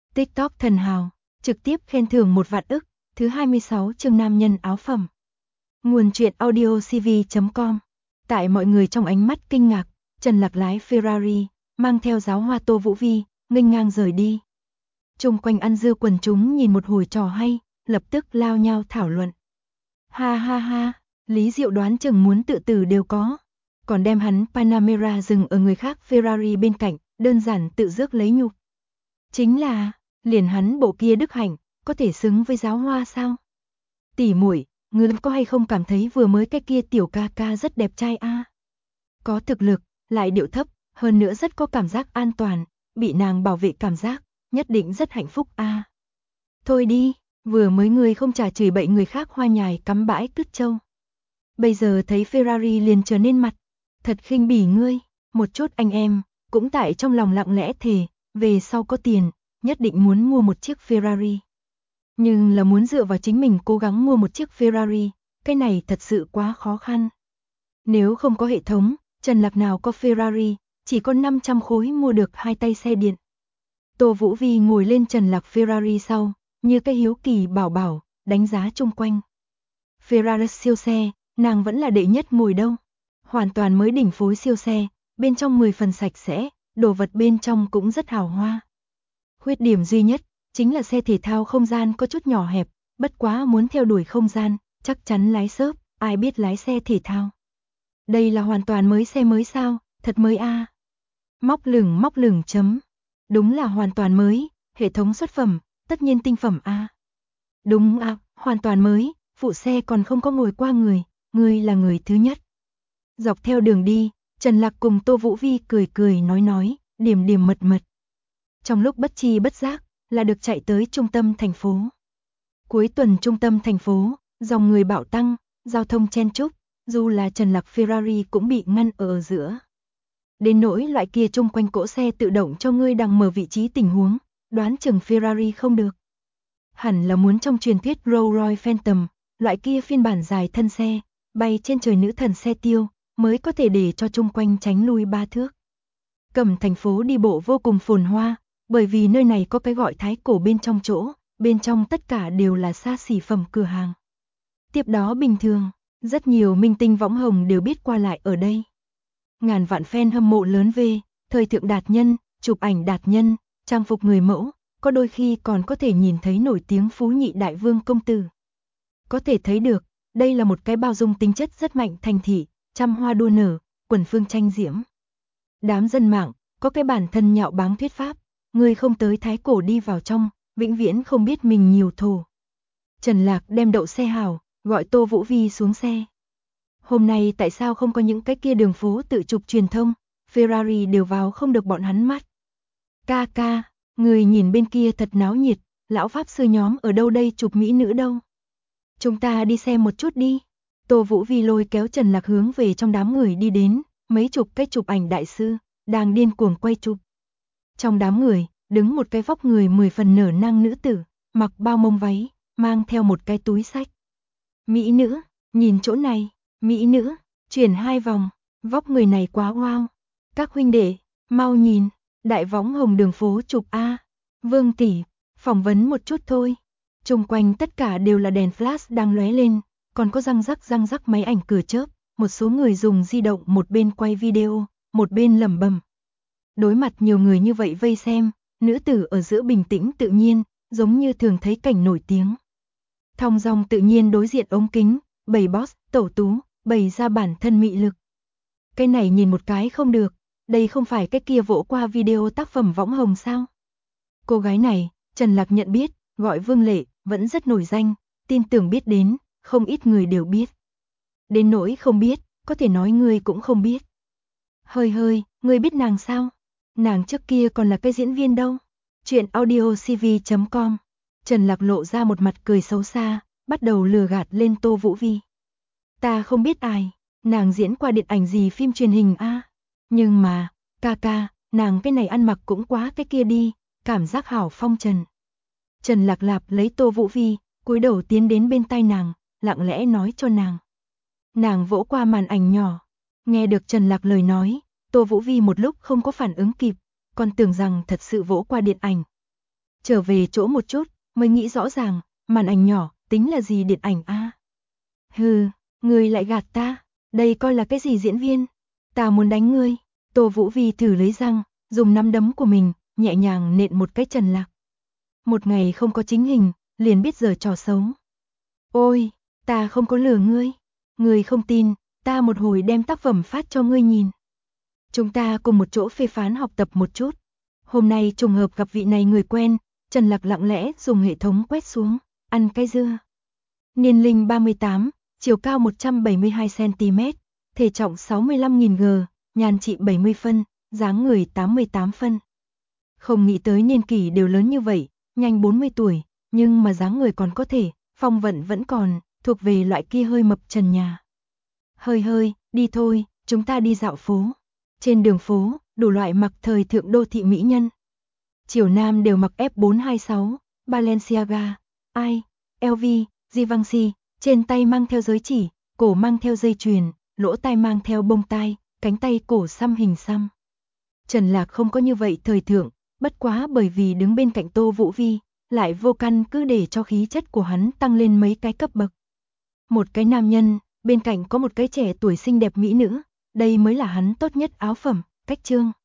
TikTok thần hào, trực tiếp khen thưởng 1 vạn ức, thứ 26 chương nam nhân áo phẩm. Nguồn truyện audio cv.com. Tại mọi người trong ánh mắt kinh ngạc, Trần Lạc lái Ferrari, mang theo giáo hoa Tô Vũ Vi, nghênh ngang rời đi. Chung quanh ăn dưa quần chúng nhìn một hồi trò hay, lập tức lao nhau thảo luận. Ha ha ha, Lý Diệu đoán chừng muốn tự tử đều có. Còn đem hắn Panamera dừng ở người khác Ferrari bên cạnh, đơn giản tự rước lấy nhục. Chính là, liền hắn bộ kia đức hạnh, có thể xứng với giáo hoa sao? Tỷ muội, ngươi có hay không cảm thấy vừa mới cái kia tiểu ca ca rất đẹp trai a? Có thực lực, lại điệu thấp, hơn nữa rất có cảm giác an toàn, bị nàng bảo vệ cảm giác, nhất định rất hạnh phúc a. Thôi đi, vừa mới ngươi không trả chửi bậy người khác hoa nhài cắm bãi cứt trâu. Bây giờ thấy Ferrari liền trở nên mặt, thật khinh bỉ ngươi, một chút anh em, cũng tại trong lòng lặng lẽ thề, về sau có tiền, nhất định muốn mua một chiếc Ferrari. Nhưng là muốn dựa vào chính mình cố gắng mua một chiếc Ferrari, cái này thật sự quá khó khăn. Nếu không có hệ thống, Trần Lạc nào có Ferrari, chỉ có 500 khối mua được 2 tay xe điện. Tô Vũ Vi ngồi lên Trần Lạc Ferrari sau, như cái hiếu kỳ bảo bảo, đánh giá chung quanh. Ferrari siêu xe, nàng vẫn là đệ nhất ngồi đâu. Hoàn toàn mới đỉnh phối siêu xe, bên trong 10 phần sạch sẽ, đồ vật bên trong cũng rất hào hoa. Khuyết điểm duy nhất, chính là xe thể thao không gian có chút nhỏ hẹp, bất quá muốn theo đuổi không gian, chắc chắn lái xớp, ai biết lái xe thể thao. Đây là hoàn toàn mới xe mới sao, thật mới a. Móc lửng chấm. Đúng là hoàn toàn mới, hệ thống xuất phẩm, tất nhiên tinh phẩm a. Đúng a, hoàn toàn mới, phụ xe còn không có ngồi qua người, ngươi là người thứ nhất. Dọc theo đường đi, Trần Lạc cùng Tô Vũ Vi cười nói, điềm mật. Trong lúc bất chi bất giác, là được chạy tới trung tâm thành phố. Cuối tuần trung tâm thành phố, dòng người bạo tăng, giao thông chen chúc, dù là Trần Lạc Ferrari cũng bị ngăn ở giữa. Đến nỗi loại kia chung quanh cỗ xe tự động cho ngươi đang mở vị trí tình huống, đoán chừng Ferrari không được. Hẳn là muốn trong truyền thuyết Rolls-Royce Phantom, loại kia phiên bản dài thân xe, bay trên trời nữ thần xe tiêu, mới có thể để cho chung quanh tránh lui 3 thước. Cẩm thành phố đi bộ vô cùng phồn hoa, bởi vì nơi này có cái gọi thái cổ bên trong chỗ, bên trong tất cả đều là xa xỉ phẩm cửa hàng. Tiếp đó bình thường, rất nhiều minh tinh võng hồng đều biết qua lại ở đây. Ngàn vạn fan hâm mộ lớn về, thời thượng đạt nhân, chụp ảnh đạt nhân, trang phục người mẫu, có đôi khi còn có thể nhìn thấy nổi tiếng phú nhị đại vương công tử. Có thể thấy được, đây là một cái bao dung tính chất rất mạnh thành thị, trăm hoa đua nở, quần phương tranh diễm. Đám dân mạng, có cái bản thân nhạo báng thuyết pháp, người không tới thái cổ đi vào trong, vĩnh viễn không biết mình nhiều thổ. Trần Lạc đem đậu xe hào, gọi Tô Vũ Vi xuống xe. Hôm nay tại sao không có những cái kia đường phố tự chụp truyền thông, Ferrari đều vào không được bọn hắn mắt. Ca, người nhìn bên kia thật náo nhiệt, lão pháp sư nhóm ở đâu đây chụp mỹ nữ đâu. Chúng ta đi xem một chút đi. Tô Vũ Vi lôi kéo Trần Lạc hướng về trong đám người đi đến, mấy chục cái chụp ảnh đại sư, đang điên cuồng quay chụp. Trong đám người, đứng một cái vóc người 10 phần nở nang nữ tử, mặc bao mông váy, mang theo một cái túi xách. Mỹ nữ, nhìn chỗ này, mỹ nữ, chuyển 2 vòng, vóc người này quá wow. Các huynh đệ, mau nhìn, đại võng hồng đường phố chụp a. Vương tỷ, phỏng vấn một chút thôi. Xung quanh tất cả đều là đèn flash đang lóe lên, còn có răng rắc máy ảnh cửa chớp, một số người dùng di động một bên quay video, một bên lẩm bẩm. Đối mặt nhiều người như vậy vây xem, nữ tử ở giữa bình tĩnh tự nhiên, giống như thường thấy cảnh nổi tiếng. Thong dong tự nhiên đối diện ống kính, bày boss, tẩu tú, bày ra bản thân mị lực. Cái này nhìn một cái không được, đây không phải cái kia vỗ qua video tác phẩm võng hồng sao? Cô gái này, Trần Lạc nhận biết, gọi Vương Lệ, vẫn rất nổi danh, tin tưởng biết đến, không ít người đều biết. Đến nỗi không biết, có thể nói ngươi cũng không biết. Hơi, ngươi biết nàng sao? Nàng trước kia còn là cái diễn viên đâu. Chuyện audio cv.com. Trần Lạc lộ ra một mặt cười xấu xa, bắt đầu lừa gạt lên Tô Vũ Vi. Ta không biết ai, nàng diễn qua điện ảnh gì phim truyền hình a. Nhưng mà, ca, nàng cái này ăn mặc cũng quá cái kia đi, cảm giác hảo phong trần. Trần Lạc Lạp lấy Tô Vũ Vi, cúi đầu tiến đến bên tai nàng, lặng lẽ nói cho nàng. Nàng vỗ qua màn ảnh nhỏ, nghe được Trần Lạc lời nói, Tô Vũ Vi một lúc không có phản ứng kịp, còn tưởng rằng thật sự vỗ qua điện ảnh. Trở về chỗ một chút, mới nghĩ rõ ràng, màn ảnh nhỏ, tính là gì điện ảnh a? Hừ, ngươi lại gạt ta, đây coi là cái gì diễn viên? Ta muốn đánh ngươi. Tô Vũ Vi thử lấy răng, dùng nắm đấm của mình, nhẹ nhàng nện một cái Trần Lạc. Một ngày không có chính hình, liền biết giở trò xấu. Ôi, ta không có lừa ngươi. Ngươi không tin, ta một hồi đem tác phẩm phát cho ngươi nhìn. Chúng ta cùng một chỗ phê phán học tập một chút. Hôm nay trùng hợp gặp vị này người quen, Trần Lạc lặng lẽ dùng hệ thống quét xuống, ăn cái dưa. Niên linh 38, chiều cao 172cm, thể trọng 65.000 g, nhan trị 70 phân, dáng người 88 phân. Không nghĩ tới niên kỷ đều lớn như vậy, nhanh 40 tuổi, nhưng mà dáng người còn có thể, phong vận vẫn còn, thuộc về loại kia hơi mập trần nhà. Hơi, đi thôi, chúng ta đi dạo phố. Trên đường phố, đủ loại mặc thời thượng đô thị mỹ nhân. Chiều nam đều mặc F426, Balenciaga, LV, Givenchy, trên tay mang theo giới chỉ, cổ mang theo dây chuyền, lỗ tai mang theo bông tai, cánh tay cổ xăm hình xăm. Trần Lạc không có như vậy thời thượng, bất quá bởi vì đứng bên cạnh Tô Vũ Vi, lại vô căn cứ để cho khí chất của hắn tăng lên mấy cái cấp bậc. Một cái nam nhân, bên cạnh có một cái trẻ tuổi xinh đẹp mỹ nữ, đây mới là hắn tốt nhất áo phẩm, cách trương.